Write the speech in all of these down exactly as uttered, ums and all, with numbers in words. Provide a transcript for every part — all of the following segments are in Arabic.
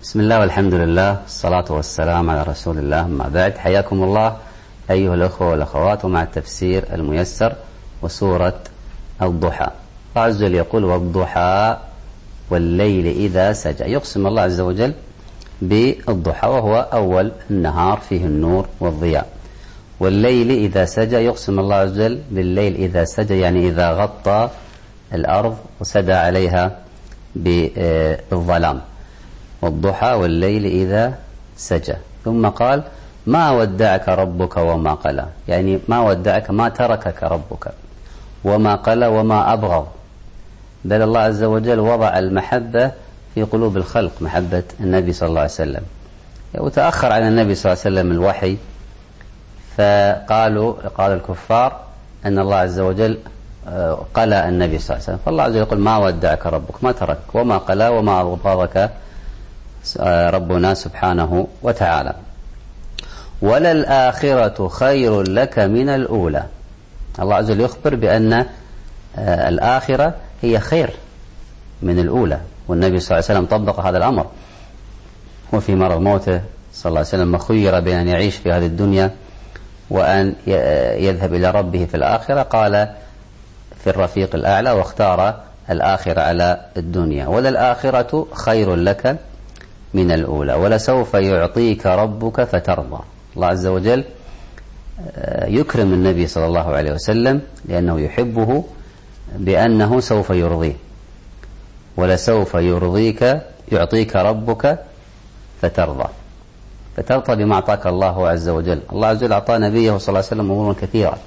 بسم الله والحمد لله الصلاة والسلام على رسول الله. أما بعد، حياكم الله أيها الأخوة والأخوات ومع التفسير الميسر وسورة الضحى. الله عز وجل يقول: والضحى والليل إذا سجى. يقسم الله عز وجل بالضحى وهو أول النهار فيه النور والضياء. والليل إذا سجى يقسم الله عز وجل بالليل إذا سجى، يعني إذا غطى الأرض وسدى عليها بالظلام. والضحى والليل إذا سجى. ثم قال: ما ودعك ربك وما قلى، يعني ما ودعك، ما تركك ربك، وما قلى وما أبغض. بل الله عز وجل وضع المحبة في قلوب الخلق، محبة النبي صلى الله عليه وسلم. وتأخر عن النبي صلى الله عليه وسلم الوحي، فقالوا قال الكفار أن الله عز وجل قلى النبي صلى الله عليه وسلم. فالله عز وجل يقول: ما ودعك ربك، ما ترك، وما قلى وما أبغضك ربنا سبحانه وتعالى. وللآخرة خير لك من الأولى. الله عز وجل يخبر بأن الآخرة هي خير من الأولى، والنبي صلى الله عليه وسلم طبق هذا الأمر. وفي مرض موته صلى الله عليه وسلم خير بين أن يعيش في هذه الدنيا وأن يذهب إلى ربه في الآخرة، قال في الرفيق الأعلى، واختار الآخرة على الدنيا. وللآخرة خير لك من الأولى ولسوف يعطيك ربك فترضى. الله عز وجل يكرم النبي صلى الله عليه وسلم لأنه يحبه بأنه سوف يرضيه. ولسوف يرضيك يعطيك ربك فترضى. فترضى بما أعطاك الله عز وجل. الله عز وجل أعطى نبيه صلى الله عليه وسلم أمورا كثيرة،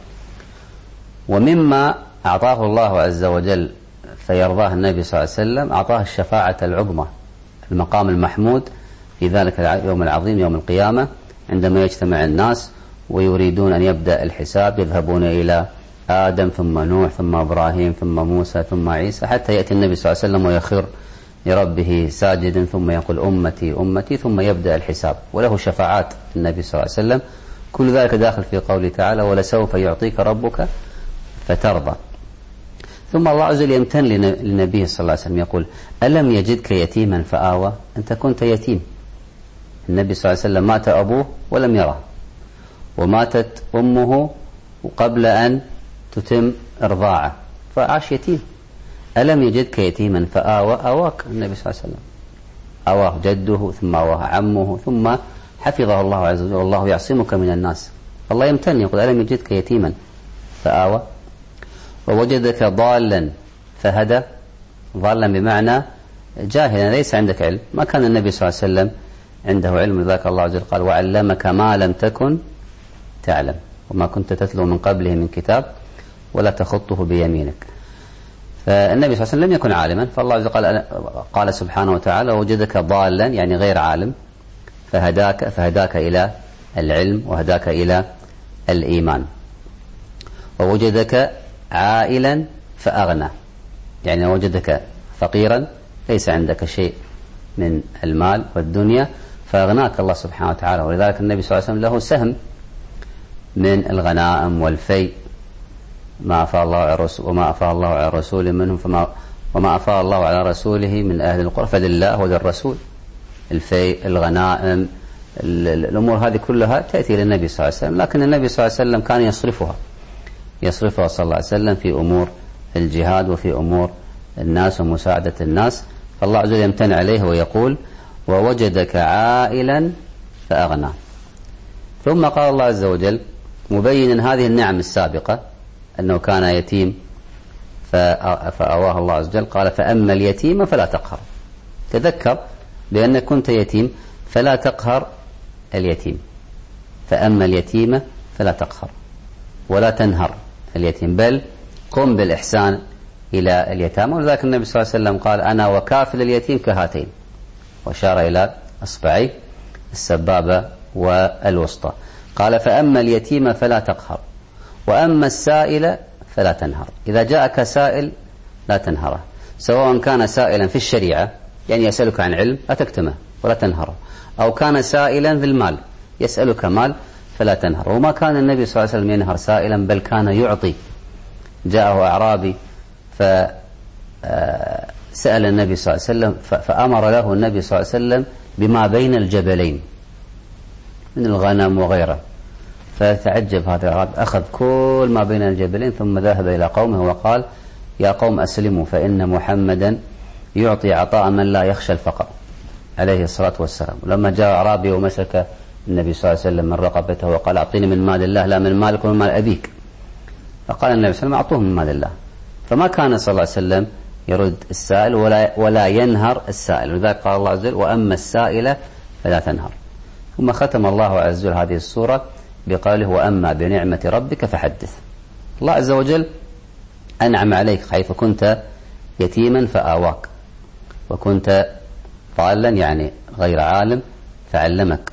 ومما أعطاه الله عز وجل فيرضاه النبي صلى الله عليه وسلم أعطاه الشفاعة العظمى، المقام المحمود في ذلك اليوم العظيم يوم القيامة، عندما يجتمع الناس ويريدون أن يبدأ الحساب، يذهبون إلى آدم ثم نوح ثم إبراهيم ثم موسى ثم عيسى، حتى يأتي النبي صلى الله عليه وسلم ويخر لربه ساجدا ثم يقول: أمتي أمتي، ثم يبدأ الحساب. وله شفاعات النبي صلى الله عليه وسلم، كل ذلك داخل في قوله تعالى: ولسوف يعطيك ربك فترضى. ثم الله عز وجل يمتن لنبيه صلى الله عليه وسلم، يقول: ألم يجدك يتيما فآوى. أنت كنت يتيم. النبي صلى الله عليه وسلم مات أبوه ولم يره، وماتت أمه قبل أن تتم إرضاعه، فعاش يتيم. ألم يجدك يتيما فآوى، أواك النبي صلى الله عليه وسلم، أواه جده ثم أواه عمه ثم حفظه الله عز وجل، والله يعصمك من الناس. الله يمتن يقول: ألم يجدك يتيما فآوى ووجدك ضالا فهدى. ضالا بمعنى جاهلا، ليس عندك علم. ما كان النبي صلى الله عليه وسلم عنده علم، لذلك الله عز وجل قال: وعلمك ما لم تكن تعلم وما كنت تتلو من قبله من كتاب ولا تخطه بيمينك. فالنبي صلى الله عليه وسلم لم يكن عالما، فالله عز وجل قال, قال سبحانه وتعالى: ووجدك ضالا، يعني غير عالم، فهداك فهداك إلى العلم وهداك إلى الإيمان. ووجدك عائلا فأغنى، يعني وجدك فقيرا ليس عندك شيء من المال والدنيا فأغناك الله سبحانه وتعالى. ولذلك النبي صلى الله عليه وسلم له سهم من الغنائم والفيء، ما أفاء الله على رسول وما أفاء الله على رسوله منهم فما وما أفاء الله على رسوله من أهل القرى فلله وللرسول. الفيء، الغنائم، الأمور هذه كلها تأتي للنبي صلى الله عليه وسلم، لكن النبي صلى الله عليه وسلم كان يصرفها يصرفها صلى الله عليه وسلم في أمور الجهاد وفي أمور الناس ومساعدة الناس. فالله عز وجل يمتن عليه ويقول: ووجدك عائلا فأغنى. ثم قال الله عز وجل مبينا هذه النعم السابقة، أنه كان يتيم فأواه الله عز وجل، قال: فأما اليتيم فلا تقهر. تذكر بأنك كنت يتيم فلا تقهر اليتيم. فأما اليتيم فلا تقهر ولا تنهر اليتيم، بل قم بالإحسان إلى اليتامى. ولذلك النبي صلى الله عليه وسلم قال: أنا وكافل اليتيم كهاتين، وأشار إلى أصبعي السبابة والوسطى. قال: فأما اليتيم فلا تقهر وأما السائل فلا تنهر. إذا جاءك سائل لا تنهره، سواء كان سائلا في الشريعة، يعني يسألك عن علم لا تكتمه ولا تنهره، أو كان سائلا في المال يسألك مال فلا تنهر. وما كان النبي صلى الله عليه وسلم ينهر سائلا، بل كان يعطي. جاءه أعرابي سأل النبي صلى الله عليه وسلم فأمر له النبي صلى الله عليه وسلم بما بين الجبلين من الغنم وغيره، فتعجب هذا العرب، أخذ كل ما بين الجبلين ثم ذهب إلى قومه وقال يا قوم أسلموا فإن محمدا يعطي عطاء من لا يخشى الفقر عليه الصلاة والسلام. ولما جاء أعرابي ومسك النبي صلى الله عليه وسلم من رقبته وقال أعطيني من مال الله لا من مالك ومن مال أبيك، فقال النبي صلى الله عليه وسلم أعطوه من مال الله، فما كان صلى الله عليه وسلم يرد السائل ولا, ولا ينهر السائل، ولذلك قال الله عز وجل وأما السائل فلا تنهر. ثم ختم الله عز وجل هذه السورة بقوله وأما بنعمة ربك فحدث. الله عز وجل أنعم عليك حيث كنت يتيما فآواك، وكنت ضالا يعني غير عالم فعلمك،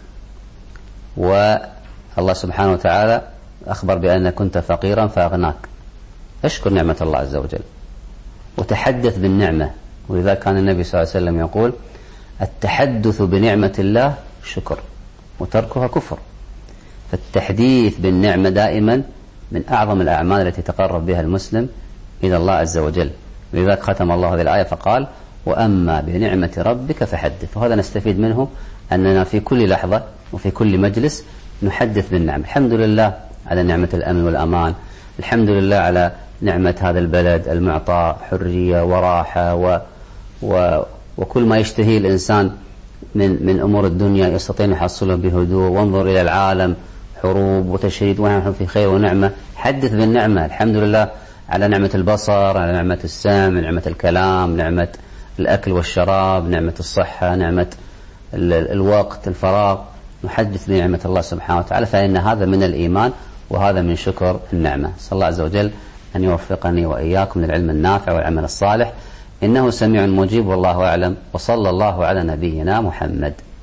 والله سبحانه وتعالى أخبر بأنك كنت فقيرا فأغناك. اشكر نعمة الله عز وجل وتحدث بالنعمة، ولذا كان النبي صلى الله عليه وسلم يقول التحدث بنعمة الله شكر وتركها كفر. فالتحديث بالنعمة دائما من أعظم الأعمال التي تقرب بها المسلم إلى الله عز وجل، ولذلك ختم الله هذه الآية فقال وأما بنعمة ربك فحدث. وهذا نستفيد منه أننا في كل لحظة وفي كل مجلس نحدث بالنعمة. الحمد لله على نعمة الأمن والأمان، الحمد لله على نعمة هذا البلد المعطى حرية وراحة و و وكل ما يشتهي الإنسان من من أمور الدنيا يستطيع يحصله بهدوء. وانظر إلى العالم حروب وتشريد ونحن في خير ونعمة. حدث بالنعمة، الحمد لله على نعمة البصر، على نعمة السمع، نعمة الكلام، نعمة الأكل والشراب، نعمة الصحة، نعمة الوقت الفراغ. نحدث بنعمة الله سبحانه وتعالى، فإن هذا من الإيمان وهذا من شكر النعمة. صلى الله عز وجل أن يوفقني وإياكم للعلم النافع والعمل الصالح، إنه سميع مجيب والله أعلم، وصلى الله على نبينا محمد.